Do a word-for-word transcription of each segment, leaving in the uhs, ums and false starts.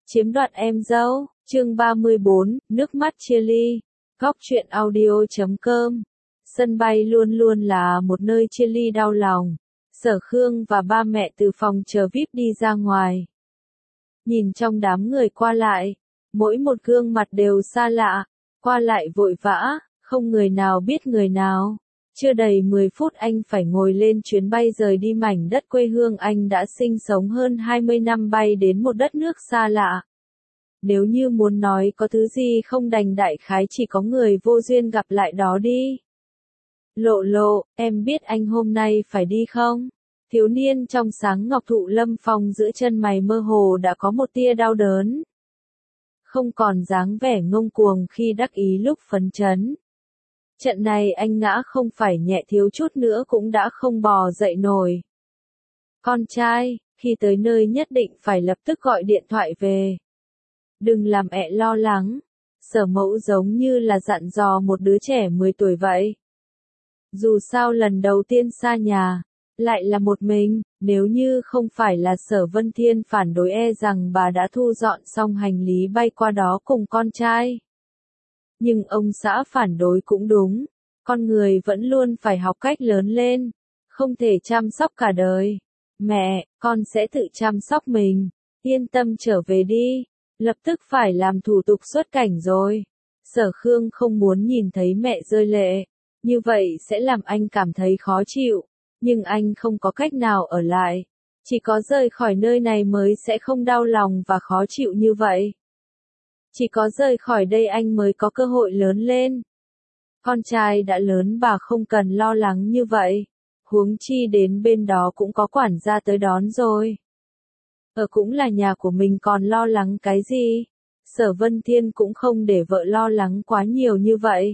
Chiếm đoạt em dâu, chương ba mươi bốn, nước mắt chia ly, góc truyện audio chấm com. Sân bay luôn luôn là một nơi chia ly đau lòng. Sở Khương và ba mẹ từ phòng chờ vi ai pi đi ra ngoài. Nhìn trong đám người qua lại, mỗi một gương mặt đều xa lạ, qua lại vội vã, không người nào biết người nào. Chưa đầy mười phút anh phải ngồi lên chuyến bay rời đi mảnh đất quê hương anh đã sinh sống hơn hai mươi năm, bay đến một đất nước xa lạ. Nếu như muốn nói có thứ gì không đành đại khái chỉ có người vô duyên gặp lại đó đi. Lộ lộ, em biết anh hôm nay phải đi không? Thiếu niên trong sáng ngọc thụ lâm phong giữa chân mày mơ hồ đã có một tia đau đớn. Không còn dáng vẻ ngông cuồng khi đắc ý lúc phấn chấn. Trận này anh ngã không phải nhẹ, thiếu chút nữa cũng đã không bò dậy nổi. Con trai, khi tới nơi nhất định phải lập tức gọi điện thoại về. Đừng làm ẹ lo lắng. Sở Mẫu giống như là dặn dò một đứa trẻ mười tuổi vậy. Dù sao lần đầu tiên xa nhà, lại là một mình, nếu như không phải là Sở Vân Thiên phản đối e rằng bà đã thu dọn xong hành lý bay qua đó cùng con trai. Nhưng ông xã phản đối cũng đúng, con người vẫn luôn phải học cách lớn lên, không thể chăm sóc cả đời. Mẹ, con sẽ tự chăm sóc mình, yên tâm trở về đi, lập tức phải làm thủ tục xuất cảnh rồi. Sở Khương không muốn nhìn thấy mẹ rơi lệ, như vậy sẽ làm anh cảm thấy khó chịu, nhưng anh không có cách nào ở lại, chỉ có rời khỏi nơi này mới sẽ không đau lòng và khó chịu như vậy. Chỉ có rời khỏi đây anh mới có cơ hội lớn lên. Con trai đã lớn bà không cần lo lắng như vậy. Huống chi đến bên đó cũng có quản gia tới đón rồi. Ở cũng là nhà của mình còn lo lắng cái gì? Sở Vân Thiên cũng không để vợ lo lắng quá nhiều như vậy.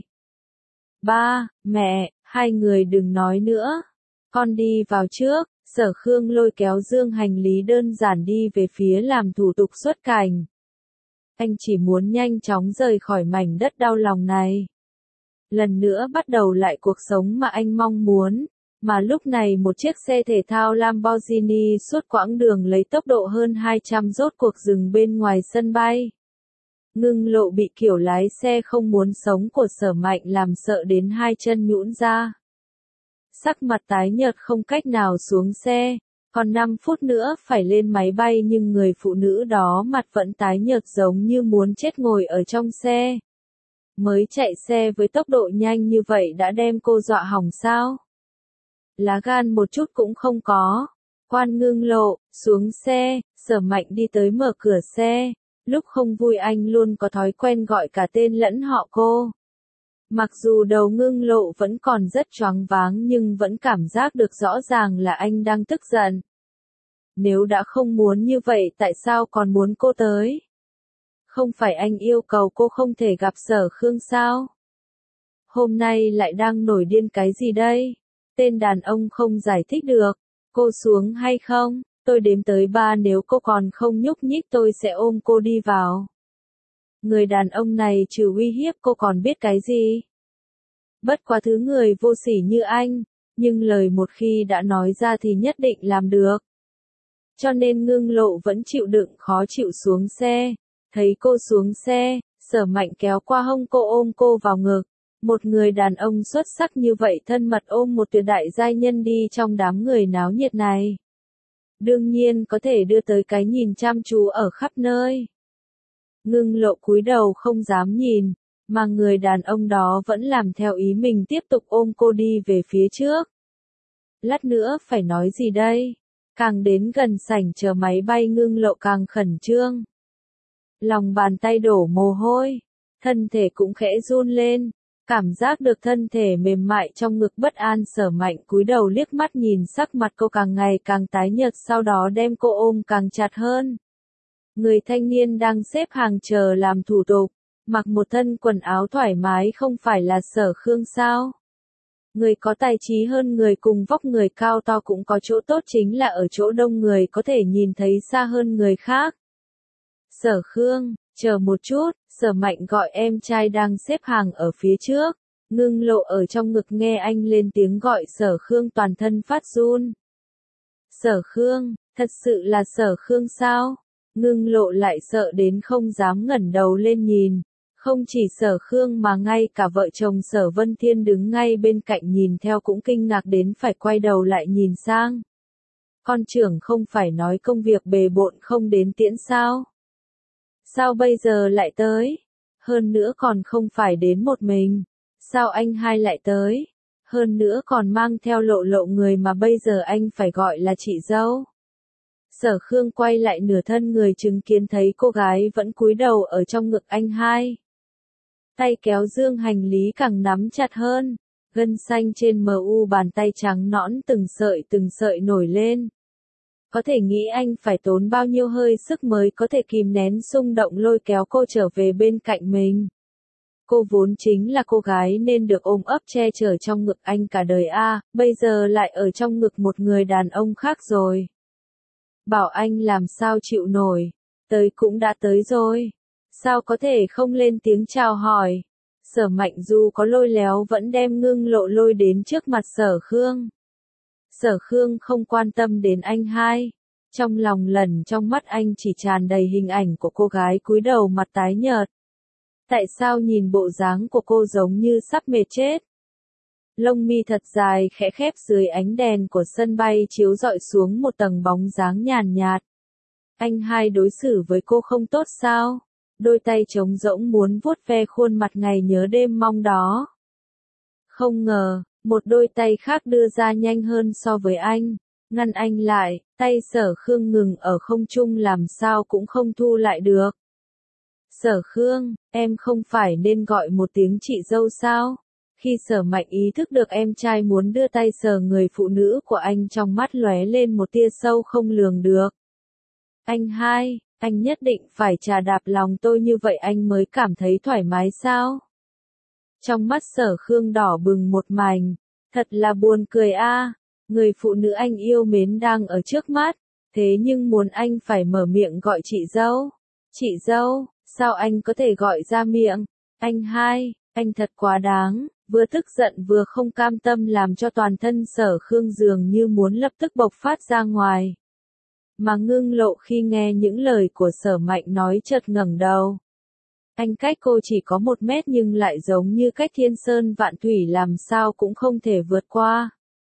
Ba, mẹ, hai người đừng nói nữa. Con đi vào trước. Sở Khương lôi kéo dương hành lý đơn giản đi về phía làm thủ tục xuất cảnh. Anh chỉ muốn nhanh chóng rời khỏi mảnh đất đau lòng này. Lần nữa bắt đầu lại cuộc sống mà anh mong muốn. Mà lúc này một chiếc xe thể thao Lamborghini suốt quãng đường lấy tốc độ hơn hai trăm rốt cuộc dừng bên ngoài sân bay. Ngưng Lộ bị kiểu lái xe không muốn sống của Sở Mạnh làm sợ đến hai chân nhũn ra. Sắc mặt tái nhợt không cách nào xuống xe. Còn năm phút nữa phải lên máy bay nhưng người phụ nữ đó mặt vẫn tái nhợt giống như muốn chết ngồi ở trong xe. Mới chạy xe với tốc độ nhanh như vậy đã đem cô dọa hỏng sao? Lá gan một chút cũng không có. Quan Ngưng Lộ, xuống xe, Sở Mạnh đi tới mở cửa xe. Lúc không vui anh luôn có thói quen gọi cả tên lẫn họ cô. Mặc dù đầu Ngưng Lộ vẫn còn rất choáng váng nhưng vẫn cảm giác được rõ ràng là anh đang tức giận. Nếu đã không muốn như vậy tại sao còn muốn cô tới? Không phải anh yêu cầu cô không thể gặp Sở Khương sao? Hôm nay lại đang nổi điên cái gì đây? Tên đàn ông không giải thích được. Cô xuống hay không? Tôi đếm tới ba, nếu cô còn không nhúc nhích tôi sẽ ôm cô đi vào. Người đàn ông này trừ uy hiếp cô còn biết cái gì? Bất quá thứ người vô sỉ như anh, nhưng lời một khi đã nói ra thì nhất định làm được. Cho nên Ngưng Lộ vẫn chịu đựng khó chịu xuống xe. Thấy cô xuống xe, Sở Mạnh kéo qua hông cô ôm cô vào ngực. Một người đàn ông xuất sắc như vậy thân mật ôm một tuyệt đại giai nhân đi trong đám người náo nhiệt này. Đương nhiên có thể đưa tới cái nhìn chăm chú ở khắp nơi. Ngưng Lộ cúi đầu không dám nhìn, mà người đàn ông đó vẫn làm theo ý mình tiếp tục ôm cô đi về phía trước. Lát nữa phải nói gì đây? Càng đến gần sảnh chờ máy bay Ngưng Lộ càng khẩn trương. Lòng bàn tay đổ mồ hôi, thân thể cũng khẽ run lên, cảm giác được thân thể mềm mại trong ngực bất an. Sở Mạnh cúi đầu liếc mắt nhìn sắc mặt cô càng ngày càng tái nhợt, sau đó đem cô ôm càng chặt hơn. Người thanh niên đang xếp hàng chờ làm thủ tục, mặc một thân quần áo thoải mái không phải là Sở Khương sao? Người có tài trí hơn người cùng vóc người cao to cũng có chỗ tốt, chính là ở chỗ đông người có thể nhìn thấy xa hơn người khác. Sở Khương, chờ một chút, Sở Mạnh gọi em trai đang xếp hàng ở phía trước. Ngưng Lộ ở trong ngực nghe anh lên tiếng gọi Sở Khương toàn thân phát run. Sở Khương, thật sự là Sở Khương sao? Ngưng Lộ lại sợ đến không dám ngẩng đầu lên nhìn. Không chỉ Sở Khương mà ngay cả vợ chồng Sở Vân Thiên đứng ngay bên cạnh nhìn theo cũng kinh ngạc đến phải quay đầu lại nhìn sang. Con trưởng không phải nói công việc bề bộn không đến tiễn sao? Sao bây giờ lại tới? Hơn nữa còn không phải đến một mình. Sao anh hai lại tới? Hơn nữa còn mang theo Lộ Lộ người mà bây giờ anh phải gọi là chị dâu. Sở Khương quay lại nửa thân người chứng kiến thấy cô gái vẫn cúi đầu ở trong ngực anh hai. Tay kéo dương hành lý càng nắm chặt hơn, gân xanh trên mờ u bàn tay trắng nõn từng sợi từng sợi nổi lên. Có thể nghĩ anh phải tốn bao nhiêu hơi sức mới có thể kìm nén xung động lôi kéo cô trở về bên cạnh mình. Cô vốn chính là cô gái nên được ôm ấp che chở trong ngực anh cả đời a, bây giờ lại ở trong ngực một người đàn ông khác rồi. Bảo anh làm sao chịu nổi, tới cũng đã tới rồi. Sao có thể không lên tiếng chào hỏi? Sở Mạnh Du có lôi léo vẫn đem Ngưng Lộ lôi đến trước mặt Sở Khương. Sở Khương không quan tâm đến anh hai. Trong lòng lần trong mắt anh chỉ tràn đầy hình ảnh của cô gái cúi đầu mặt tái nhợt. Tại sao nhìn bộ dáng của cô giống như sắp mệt chết? Lông mi thật dài khẽ khép dưới ánh đèn của sân bay chiếu rọi xuống một tầng bóng dáng nhàn nhạt. Anh hai đối xử với cô không tốt sao? Đôi tay trống rỗng muốn vuốt ve khuôn mặt ngày nhớ đêm mong đó. Không ngờ, một đôi tay khác đưa ra nhanh hơn so với anh, ngăn anh lại, tay Sở Khương ngừng ở không trung làm sao cũng không thu lại được. Sở Khương, em không phải nên gọi một tiếng chị dâu sao? Khi Sở Mạnh ý thức được em trai muốn đưa tay sờ người phụ nữ của anh trong mắt lóe lên một tia sâu không lường được. Anh hai, anh nhất định phải trà đạp lòng tôi như vậy anh mới cảm thấy thoải mái sao? Trong mắt Sở Khương đỏ bừng một mảnh, thật là buồn cười a, người phụ nữ anh yêu mến đang ở trước mắt, thế nhưng muốn anh phải mở miệng gọi chị dâu. Chị dâu, sao anh có thể gọi ra miệng? Anh hai, anh thật quá đáng, vừa tức giận vừa không cam tâm làm cho toàn thân Sở Khương dường như muốn lập tức bộc phát ra ngoài. Mà Ngưng Lộ khi nghe những lời của Sở Mạnh nói chợt ngẩng đầu. Anh cách cô chỉ có một mét nhưng lại giống như cách thiên sơn vạn thủy làm sao cũng không thể vượt qua.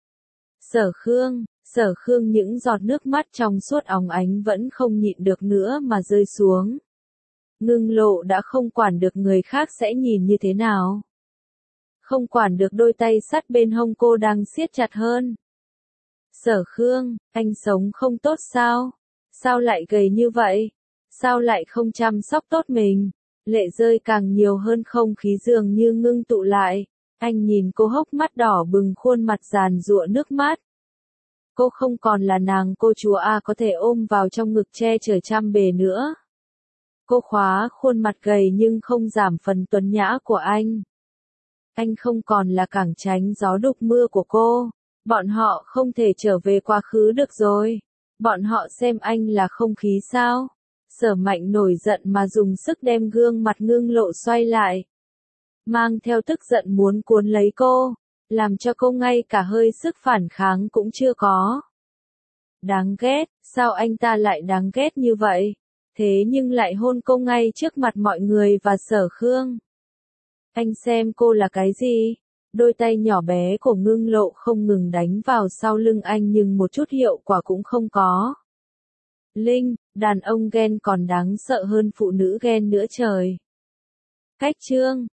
Sở Khương, Sở Khương những giọt nước mắt trong suốt óng ánh vẫn không nhịn được nữa mà rơi xuống. Ngưng Lộ đã không quản được người khác sẽ nhìn như thế nào. Không quản được đôi tay sắt bên hông cô đang siết chặt hơn. Sở Khương, anh sống không tốt sao? Sao lại gầy như vậy? Sao lại không chăm sóc tốt mình? Lệ rơi càng nhiều hơn không khí dường như ngưng tụ lại. Anh nhìn cô hốc mắt đỏ bừng khuôn mặt giàn giụa nước mắt. Cô không còn là nàng cô chúa A có thể ôm vào trong ngực che chở trăm bề nữa. Cô khóa khuôn mặt gầy nhưng không giảm phần tuấn nhã của anh. Anh không còn là cảng tránh gió đục mưa của cô. Bọn họ không thể trở về quá khứ được rồi. Bọn họ xem anh là không khí sao? Sở Mạnh nổi giận mà dùng sức đem gương mặt Ngưng Lộ xoay lại. Mang theo tức giận muốn cuốn lấy cô, làm cho cô ngay cả hơi sức phản kháng cũng chưa có. Đáng ghét, sao anh ta lại đáng ghét như vậy? Thế nhưng lại hôn cô ngay trước mặt mọi người và Sở Khương. Anh xem cô là cái gì? Đôi tay nhỏ bé của Ngưng Lộ không ngừng đánh vào sau lưng anh nhưng một chút hiệu quả cũng không có. Linh, đàn ông ghen còn đáng sợ hơn phụ nữ ghen nữa trời. Cách chương